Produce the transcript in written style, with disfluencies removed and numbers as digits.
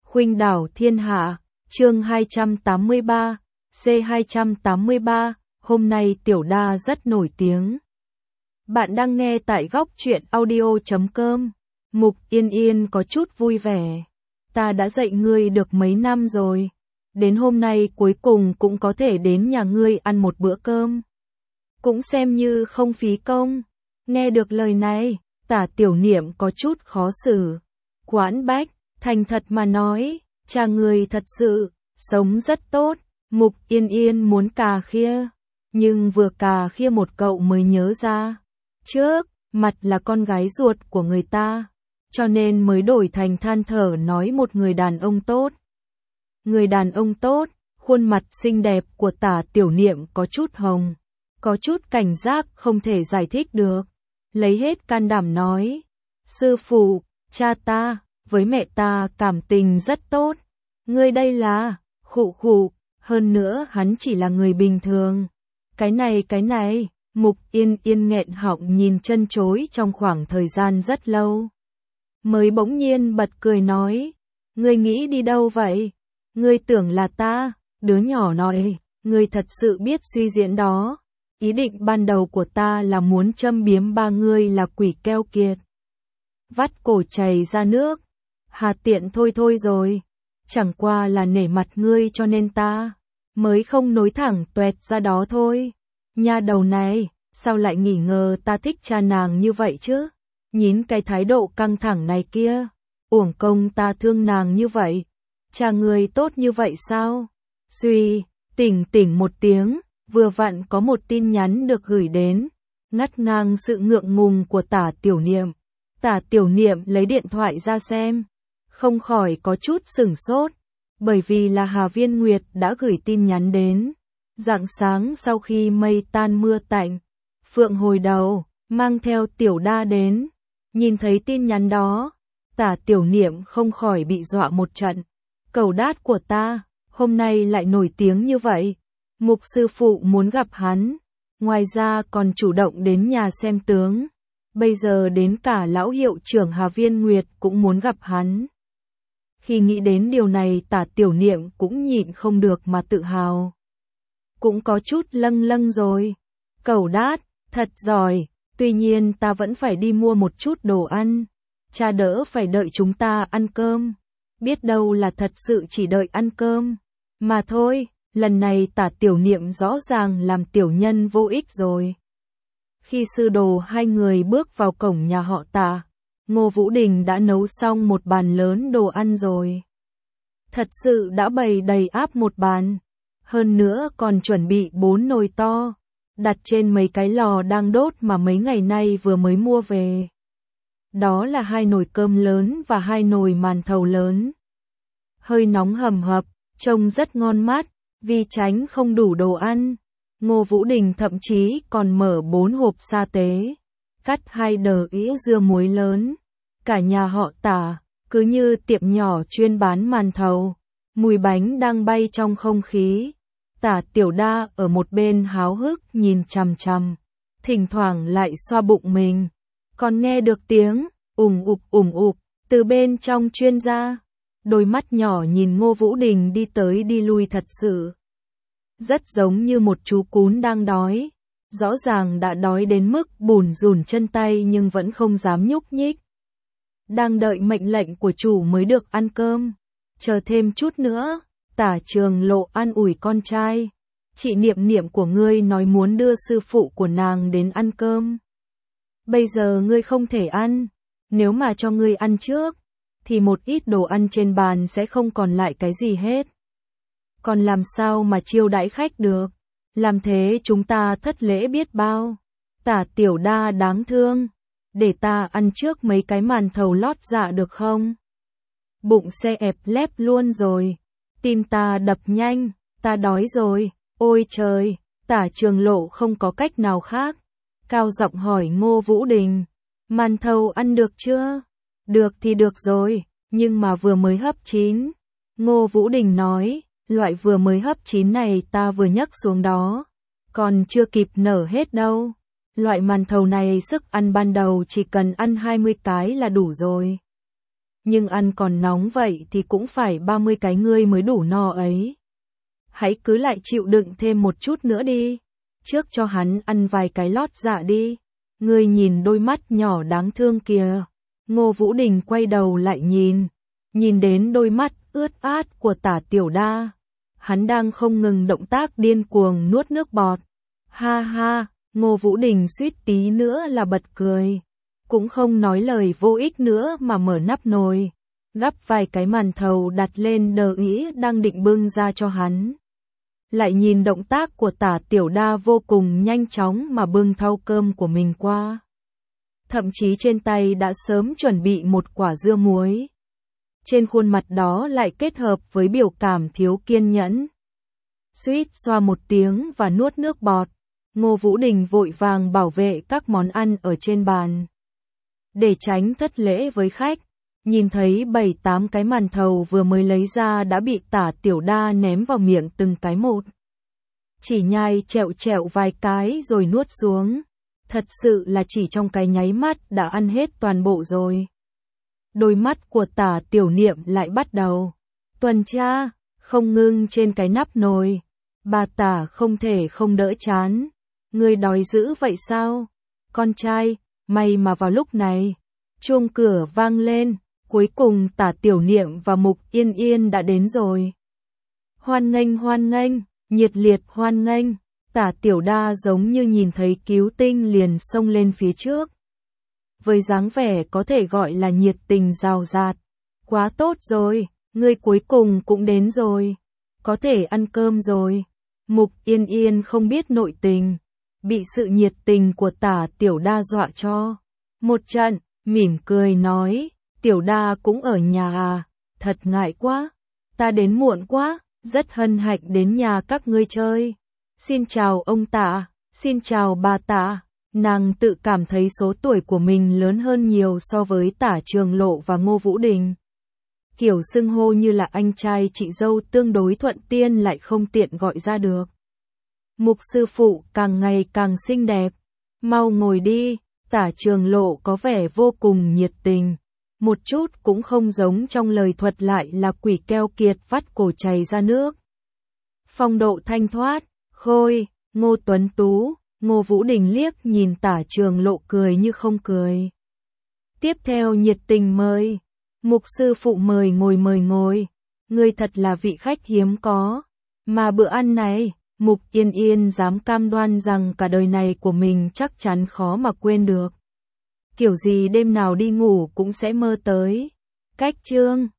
Khuynh đảo thiên hạ, chương 283, C283, hôm nay Tiểu Đa rất nổi tiếng. Bạn đang nghe tại góc truyện audio.com. Mục Yên Yên có chút vui vẻ. Ta đã dạy ngươi được mấy năm rồi. Đến hôm nay cuối cùng cũng có thể đến nhà ngươi ăn một bữa cơm. Cũng xem như không phí công. Nghe được lời này, Tả Tiểu Niệm có chút khó xử. Quán Bách, thành thật mà nói, cha người thật sự, sống rất tốt. Mục Yên Yên muốn cà khịa, nhưng vừa cà khịa một cậu mới nhớ ra. Trước, mặt là con gái ruột của người ta, cho nên mới đổi thành than thở nói một người đàn ông tốt. Người đàn ông tốt, khuôn mặt xinh đẹp của Tả Tiểu Niệm có chút hồng, có chút cảnh giác không thể giải thích được. Lấy hết can đảm nói, sư phụ, cha ta, với mẹ ta cảm tình rất tốt. Ngươi đây là, khụ khụ, hơn nữa hắn chỉ là người bình thường. Cái này, Mục Yên Yên nghẹn họng nhìn chân chối trong khoảng thời gian rất lâu. Mới bỗng nhiên bật cười nói, ngươi nghĩ đi đâu vậy? Ngươi tưởng là ta, đứa nhỏ nói, ngươi thật sự biết suy diễn đó. Ý định ban đầu của ta là muốn châm biếm ba ngươi là quỷ keo kiệt. Vắt cổ chảy ra nước. Hà tiện thôi rồi. Chẳng qua là nể mặt ngươi cho nên ta mới không nối thẳng tuẹt ra đó thôi. Nha đầu này, sao lại nghỉ ngờ ta thích cha nàng như vậy chứ? Nhìn cái thái độ căng thẳng này kia, uổng công ta thương nàng như vậy. Cha ngươi tốt như vậy sao? Suy, tỉnh một tiếng, vừa vặn có một tin nhắn được gửi đến, ngắt ngang sự ngượng ngùng của Tả Tiểu Niệm. Tả Tiểu Niệm lấy điện thoại ra xem, không khỏi có chút sửng sốt, bởi vì là Hà Viên Nguyệt đã gửi tin nhắn đến. Rạng sáng sau khi mây tan mưa tạnh, Phượng hồi đầu, mang theo Tiểu Đa đến. Nhìn thấy tin nhắn đó, Tả Tiểu Niệm không khỏi bị dọa một trận. Cẩu đát của ta, hôm nay lại nổi tiếng như vậy. Mục sư phụ muốn gặp hắn, ngoài ra còn chủ động đến nhà xem tướng. Bây giờ đến cả lão hiệu trưởng Hà Viên Nguyệt cũng muốn gặp hắn. Khi nghĩ đến điều này Tả Tiểu Niệm cũng nhịn không được mà tự hào. Cũng có chút lâng rồi. Cẩu đát, thật giỏi, tuy nhiên ta vẫn phải đi mua một chút đồ ăn. Cha đỡ phải đợi chúng ta ăn cơm. Biết đâu là thật sự chỉ đợi ăn cơm. Mà thôi, lần này Tả Tiểu Niệm rõ ràng làm tiểu nhân vô ích rồi. Khi sư đồ hai người bước vào cổng nhà họ Tả, Ngô Vũ Đình đã nấu xong một bàn lớn đồ ăn rồi. Thật sự đã bày đầy áp một bàn. Hơn nữa còn chuẩn bị 4 nồi to, đặt trên mấy cái lò đang đốt mà mấy ngày nay vừa mới mua về. Đó là 2 nồi cơm lớn và 2 nồi màn thầu lớn. Hơi nóng hầm hập, trông rất ngon mắt, vì tránh không đủ đồ ăn. Ngô Vũ Đình thậm chí còn mở 4 hộp sa tế, cắt 2 đờ ĩa dưa muối lớn. Cả nhà họ Tả, cứ như tiệm nhỏ chuyên bán màn thầu, mùi bánh đang bay trong không khí. Tả Tiểu Đa ở một bên háo hức nhìn chằm chằm, thỉnh thoảng lại xoa bụng mình. Còn nghe được tiếng ủng ục từ bên trong chuyên gia. Đôi mắt nhỏ nhìn Ngô Vũ Đình đi tới đi lui thật sự rất giống như một chú cún đang đói. Rõ ràng đã đói đến mức bủn rủn chân tay nhưng vẫn không dám nhúc nhích. Đang đợi mệnh lệnh của chủ mới được ăn cơm. Chờ thêm chút nữa, Tả Trường Lộ an ủi con trai. Chị Niệm của ngươi nói muốn đưa sư phụ của nàng đến ăn cơm. Bây giờ ngươi không thể ăn. Nếu mà cho ngươi ăn trước, thì một ít đồ ăn trên bàn sẽ không còn lại cái gì hết. Còn làm sao mà chiêu đãi khách được? Làm thế chúng ta thất lễ biết bao. Tả Tiểu Đa đáng thương. Để ta ăn trước mấy cái màn thầu lót dạ được không? Bụng xe ẹp lép luôn rồi. Tim ta đập nhanh, ta đói rồi. Ôi trời, Tả Trường Lộ không có cách nào khác. Cao giọng hỏi Ngô Vũ Đình, màn thầu ăn được chưa? Được thì được rồi, nhưng mà vừa mới hấp chín. Ngô Vũ Đình nói, loại vừa mới hấp chín này ta vừa nhấc xuống đó, còn chưa kịp nở hết đâu. Loại màn thầu này sức ăn ban đầu chỉ cần ăn 20 cái là đủ rồi. nhưng ăn còn nóng vậy thì cũng phải 30 cái ngươi mới đủ no ấy. Hãy cứ lại chịu đựng thêm một chút nữa đi, trước cho hắn ăn vài cái lót dạ đi. Ngươi nhìn đôi mắt nhỏ đáng thương kìa. Ngô Vũ Đình quay đầu lại nhìn đến đôi mắt ướt át của Tả Tiểu Đa. Hắn đang không ngừng động tác điên cuồng nuốt nước bọt. Ha ha, Ngô Vũ Đình suýt tí nữa là bật cười. Cũng không nói lời vô ích nữa mà mở nắp nồi, gắp vài cái màn thầu đặt lên đờ ĩ đang định bưng ra cho hắn. Lại nhìn động tác của Tả Tiểu Đa vô cùng nhanh chóng mà bưng thau cơm của mình qua. Thậm chí trên tay đã sớm chuẩn bị một quả dưa muối. Trên khuôn mặt đó lại kết hợp với biểu cảm thiếu kiên nhẫn. Suýt xoa một tiếng và nuốt nước bọt. Ngô Vũ Đình vội vàng bảo vệ các món ăn ở trên bàn. Để tránh thất lễ với khách, nhìn thấy 7-8 cái màn thầu vừa mới lấy ra đã bị Tả Tiểu Đa ném vào miệng từng cái một. Chỉ nhai chẹo chẹo vài cái rồi nuốt xuống. Thật sự là chỉ trong cái nháy mắt đã ăn hết toàn bộ rồi. Đôi mắt của Tả Tiểu Niệm lại bắt đầu tuần tra, không ngưng trên cái nắp nồi. Bà Tả không thể không đỡ chán. Ngươi đói dữ vậy sao? Con trai, may mà vào lúc này, chuông cửa vang lên, cuối cùng Tả Tiểu Niệm và Mục Yên Yên đã đến rồi. Hoan nghênh, nhiệt liệt hoan nghênh. Tả Tiểu Đa giống như nhìn thấy cứu tinh liền xông lên phía trước. Với dáng vẻ có thể gọi là nhiệt tình rào rạt. Quá tốt rồi, ngươi cuối cùng cũng đến rồi. Có thể ăn cơm rồi. Mục Yên Yên không biết nội tình, bị sự nhiệt tình của Tả Tiểu Đa dọa cho một trận, mỉm cười nói, Tiểu Đa cũng ở nhà à, thật ngại quá, ta đến muộn quá, rất hân hạnh đến nhà các ngươi chơi. Xin chào ông Tả, xin chào bà Tả. Nàng tự cảm thấy số tuổi của mình lớn hơn nhiều so với Tả Trường Lộ và Ngô Vũ Đình. Kiểu xưng hô như là anh trai chị dâu tương đối thuận tiên lại không tiện gọi ra được. Mục sư phụ càng ngày càng xinh đẹp. Mau ngồi đi. Tả Trường Lộ có vẻ vô cùng nhiệt tình. Một chút cũng không giống trong lời thuật lại là quỷ keo kiệt vắt cổ chảy ra nước. Phong độ thanh thoát, khôi, Ngô Tuấn Tú. Ngô Vũ Đình liếc nhìn Tả Trường Lộ cười như không cười. Tiếp theo nhiệt tình mời. Mục sư phụ mời ngồi. Ngươi thật là vị khách hiếm có. Mà bữa ăn này, Mục Yên Yên dám cam đoan rằng cả đời này của mình chắc chắn khó mà quên được. Kiểu gì đêm nào đi ngủ cũng sẽ mơ tới. Cách chương